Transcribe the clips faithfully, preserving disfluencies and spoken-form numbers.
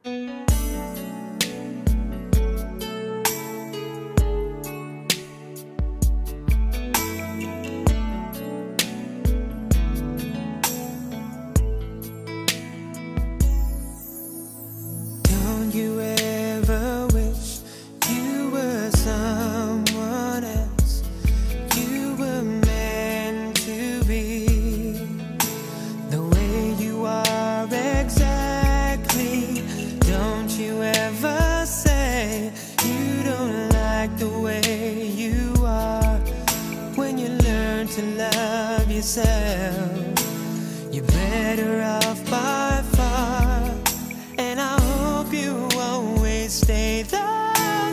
Don't you ever wish you were someone else? You were meant to be the way you are exactly. Don't you ever say you don't like the way you are. When you learn to love yourself, you're better off by far. And I hope you always stay the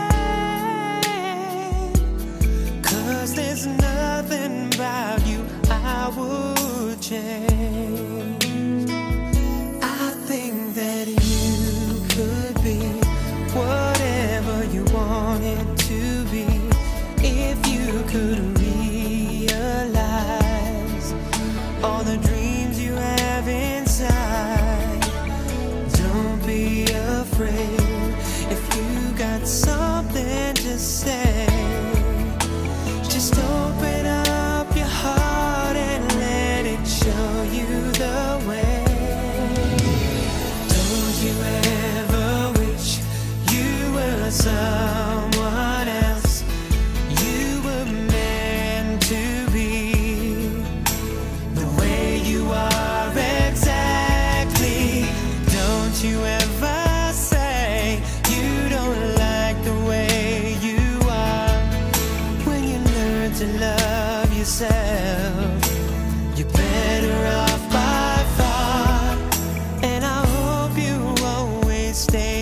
same, 'cause there's nothing about you I would change. I think that you could be whatever you wanted to be if you could realize all the dreams you have inside. Don't be afraid if you got something to say. Just open up your heart and let it show you the way. Don't you ever wish you were someone else? You were meant to be the way you are exactly. Don't you ever say you don't like the way you are. When you learn to love yourself, you're better off by far. And I hope you always stay